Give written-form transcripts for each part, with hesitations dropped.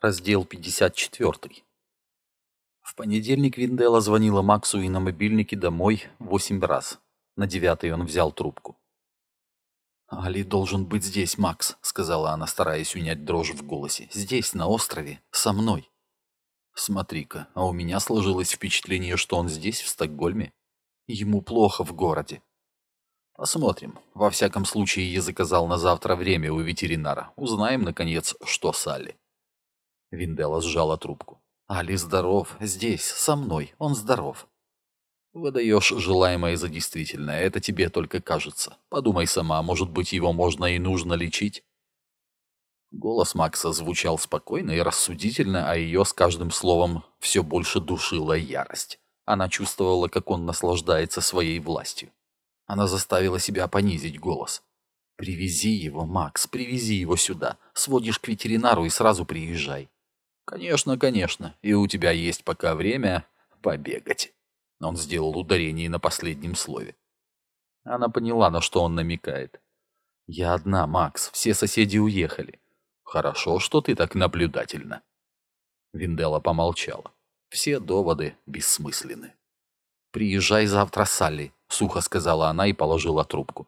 Раздел 54. В понедельник Виндела звонила Максу и на мобильнике домой 8 раз. На 9-й он взял трубку. «Али должен быть здесь, Макс», — сказала она, стараясь унять дрожь в голосе. «Здесь, на острове, со мной». «Смотри-ка, а у меня сложилось впечатление, что он здесь, в Стокгольме. Ему плохо в городе». «Посмотрим. Во всяком случае, я заказал на завтра время у ветеринара. Узнаем, наконец, что с Алли». Виндела сжала трубку. «Али здоров. Здесь, со мной. Он здоров». «Выдаешь желаемое за действительное. Это тебе только кажется. Подумай сама, может быть, его можно и нужно лечить?» Голос Макса звучал спокойно и рассудительно, а ее с каждым словом все больше душила ярость. Она чувствовала, как он наслаждается своей властью. Она заставила себя понизить голос. «Привези его, Макс, привези его сюда. Сводишь к ветеринару и сразу приезжай». «Конечно, конечно. И у тебя есть пока время побегать». Он сделал ударение на последнем слове. Она поняла, на что он намекает. «Я одна, Макс. Все соседи уехали». «Хорошо, что ты так наблюдательна». Виндела помолчала. Все доводы бессмысленны. «Приезжай завтра с Салли», — сухо сказала она и положила трубку.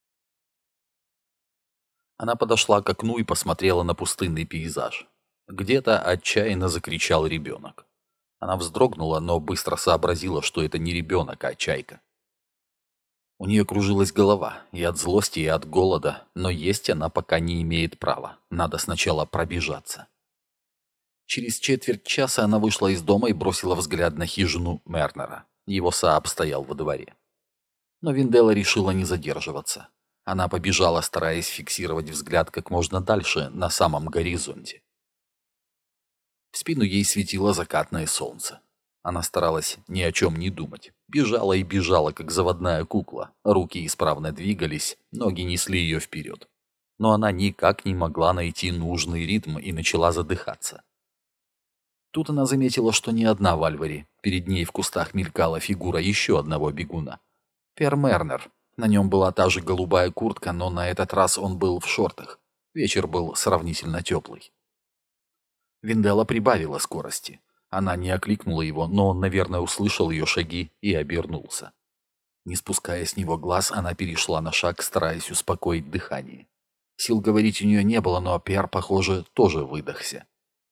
Она подошла к окну и посмотрела на пустынный пейзаж. Где-то отчаянно закричал ребенок. Она вздрогнула, но быстро сообразила, что это не ребенок, а чайка. У нее кружилась голова, и от злости, и от голода, но есть она пока не имеет права. Надо сначала пробежаться. Через четверть часа она вышла из дома и бросила взгляд на хижину Мернера. Его Сааб стоял во дворе. Но Виндела решила не задерживаться. Она побежала, стараясь фиксировать взгляд как можно дальше, на самом горизонте. В спину ей светило закатное солнце. Она старалась ни о чем не думать. Бежала и бежала, как заводная кукла. Руки исправно двигались, ноги несли ее вперед. Но она никак не могла найти нужный ритм и начала задыхаться. Тут она заметила, что не одна в Альваре. Перед ней в кустах мелькала фигура еще одного бегуна. Пер Мернер. На нем была та же голубая куртка, но на этот раз он был в шортах. Вечер был сравнительно теплый. Виндела прибавила скорости. Она не окликнула его, но он, наверное, услышал ее шаги и обернулся. Не спуская с него глаз, она перешла на шаг, стараясь успокоить дыхание. Сил говорить у нее не было, но Пер, похоже, тоже выдохся.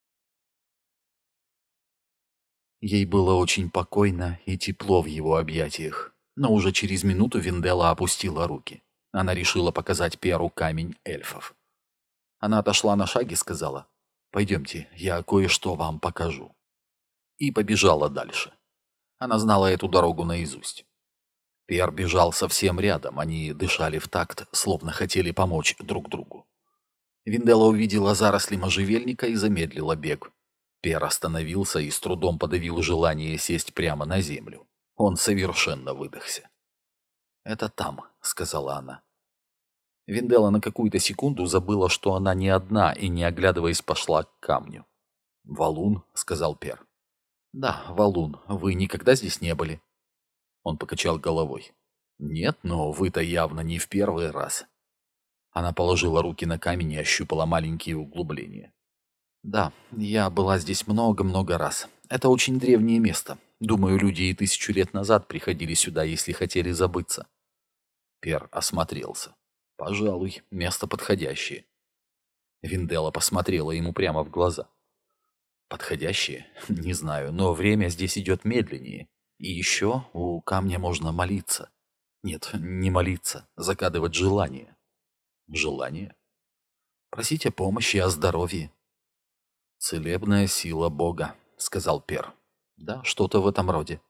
Ей было очень покойно и тепло в его объятиях, но уже через минуту Виндела опустила руки. Она решила показать Перу камень эльфов. Она отошла на шаг и сказала: «Пойдемте, я кое-что вам покажу». И побежала дальше. Она знала эту дорогу наизусть. Пер бежал совсем рядом, они дышали в такт, словно хотели помочь друг другу. Виндела увидела заросли можжевельника и замедлила бег. Пер остановился и с трудом подавил желание сесть прямо на землю. Он совершенно выдохся. «Это там», — сказала она. Виндела на какую-то секунду забыла, что она не одна, и, не оглядываясь, пошла к камню. «Валун», — сказал Пер. «Да, валун. Вы никогда здесь не были?» Он покачал головой. «Нет, но вы-то явно не в первый раз». Она положила руки на камень и ощупала маленькие углубления. «Да, я была здесь много-много раз. Это очень древнее место. Думаю, люди и 1000 лет назад приходили сюда, если хотели забыться». Пер осмотрелся. «Пожалуй, место подходящее». Виндела посмотрела ему прямо в глаза. «Подходящее? Не знаю, но время здесь идет медленнее. И еще у камня можно молиться. Нет, не молиться, загадывать желание». «Желание?» «Просить о помощи, о здоровье». «Целебная сила Бога», — сказал Пер. «Да, что-то в этом роде».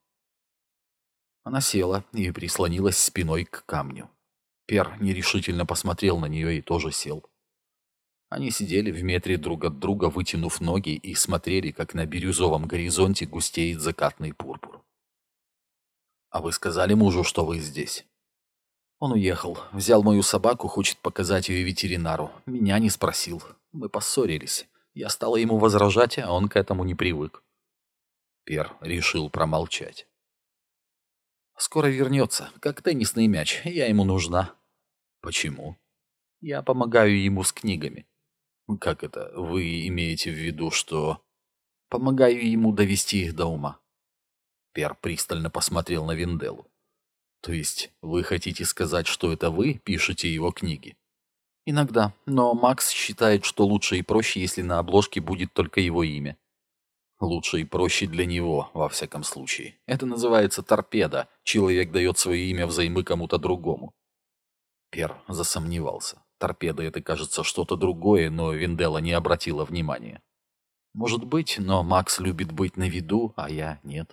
Она села и прислонилась спиной к камню. Пер нерешительно посмотрел на нее и тоже сел. Они сидели в метре друг от друга, вытянув ноги, и смотрели, как на бирюзовом горизонте густеет закатный пурпур. «А вы сказали мужу, что вы здесь?» «Он уехал. Взял мою собаку, хочет показать ее ветеринару. Меня не спросил. Мы поссорились. Я стала ему возражать, а он к этому не привык». Пер решил промолчать. «Скоро вернется, как теннисный мяч. Я ему нужна». «Почему?» «Я помогаю ему с книгами». Как это? Вы имеете в виду, что... Помогаю ему довести их до ума. Пер пристально посмотрел на Винделу. То есть вы хотите сказать, что это вы пишете его книги? Иногда, но Макс считает, что лучше и проще, если на обложке будет только его имя. Лучше и проще для него, во всяком случае. Это называется торпеда. Человек дает свое имя взаймы кому-то другому. Пер засомневался. Торпеда — это, кажется, что-то другое, но Виндела не обратила внимания. Может быть, но Макс любит быть на виду, а я нет.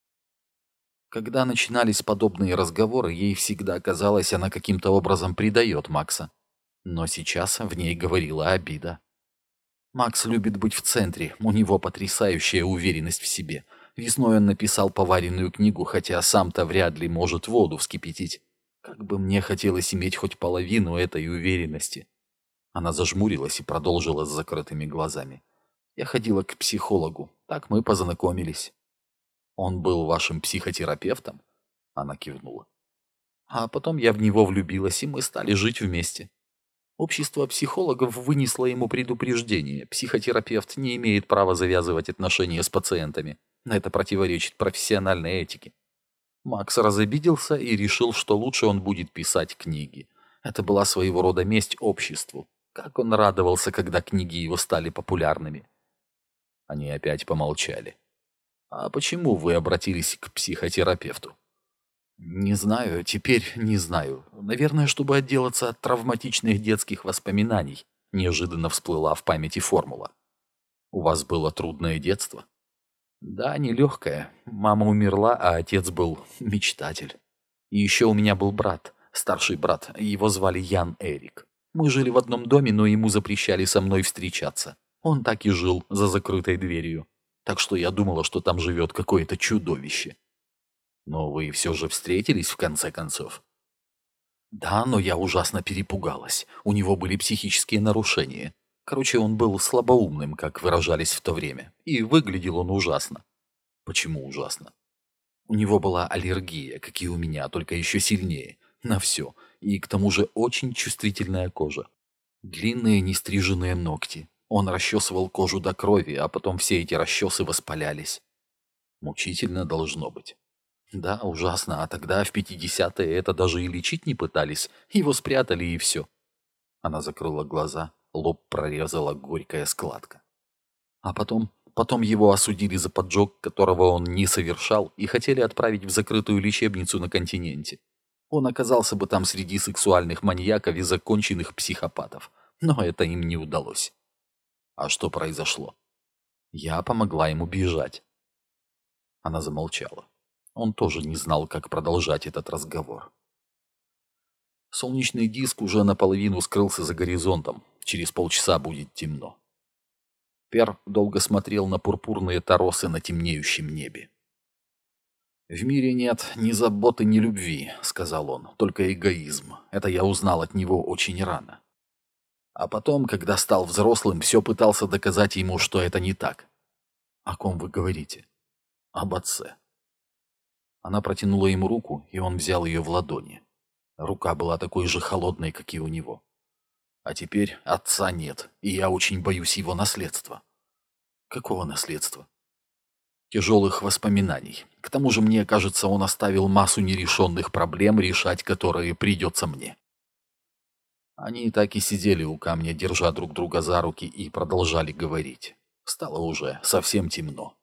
Когда начинались подобные разговоры, ей всегда казалось, она каким-то образом предает Макса. Но сейчас в ней говорила обида. Макс любит быть в центре, у него потрясающая уверенность в себе. Весной он написал поваренную книгу, хотя сам-то вряд ли может воду вскипятить. Как бы мне хотелось иметь хоть половину этой уверенности. Она зажмурилась и продолжила с закрытыми глазами. Я ходила к психологу, так мы познакомились. Он был вашим психотерапевтом? Она кивнула. А потом я в него влюбилась, и мы стали жить вместе. Общество психологов вынесло ему предупреждение. Психотерапевт не имеет права завязывать отношения с пациентами. Это противоречит профессиональной этике. Макс разобиделся и решил, что лучше он будет писать книги. Это была своего рода месть обществу. Как он радовался, когда книги его стали популярными. Они опять помолчали. «А почему вы обратились к психотерапевту?» «Не знаю, теперь не знаю. Наверное, чтобы отделаться от травматичных детских воспоминаний», неожиданно всплыла в памяти формула. «У вас было трудное детство?» «Да, нелегкое. Мама умерла, а отец был мечтатель. И еще у меня был брат, старший брат, его звали Ян Эрик. Мы жили в одном доме, но ему запрещали со мной встречаться. Он так и жил за закрытой дверью. Так что я думала, что там живет какое-то чудовище. Но вы все же встретились в конце концов?» «Да, но я ужасно перепугалась. У него были психические нарушения. Короче, он был слабоумным, как выражались в то время. И выглядел он ужасно». «Почему ужасно?» «У него была аллергия, как и у меня, только еще сильнее. На все. И к тому же очень чувствительная кожа. Длинные нестриженные ногти. Он расчесывал кожу до крови, а потом все эти расчесы воспалялись. Мучительно должно быть». «Да, ужасно. А тогда, в 50-е, это даже и лечить не пытались. Его спрятали, и все». Она закрыла глаза, лоб прорезала горькая складка. А потом его осудили за поджог, которого он не совершал, и хотели отправить в закрытую лечебницу на континенте. Он оказался бы там среди сексуальных маньяков и законченных психопатов. Но это им не удалось. А что произошло? Я помогла ему бежать. Она замолчала. Он тоже не знал, как продолжать этот разговор. Солнечный диск уже наполовину скрылся за горизонтом. Через полчаса будет темно. Пер долго смотрел на пурпурные торосы на темнеющем небе. «В мире нет ни заботы, ни любви», — сказал он, — «только эгоизм. Это я узнал от него очень рано. А потом, когда стал взрослым, все пытался доказать ему, что это не так». «О ком вы говорите?» «Об отце». Она протянула ему руку, и он взял ее в ладони. Рука была такой же холодной, как и у него. «А теперь отца нет, и я очень боюсь его наследства». «Какого наследства?» «Тяжелых воспоминаний. К тому же, мне кажется, он оставил массу нерешенных проблем, решать которые придется мне». Они так и сидели у камня, держа друг друга за руки, и продолжали говорить. Стало уже совсем темно.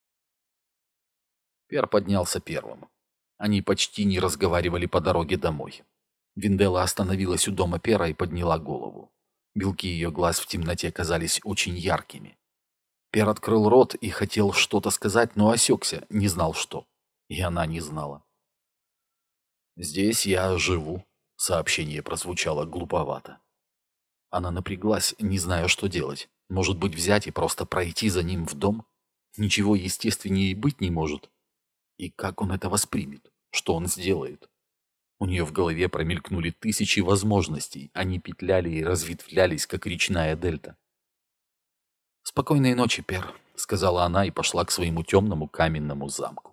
Пер поднялся первым. Они почти не разговаривали по дороге домой. Виндела остановилась у дома Пера и подняла голову. Белки ее глаз в темноте казались очень яркими. Пер открыл рот и хотел что-то сказать, но осекся, не знал что. И она не знала. «Здесь я живу», — сообщение прозвучало глуповато. Она напряглась, не зная, что делать. Может быть, взять и просто пройти за ним в дом? Ничего естественнее и быть не может. И как он это воспримет? Что он сделает? У нее в голове промелькнули тысячи возможностей. Они петляли и разветвлялись, как речная дельта. «Спокойной ночи, Пер», — сказала она и пошла к своему темному каменному замку.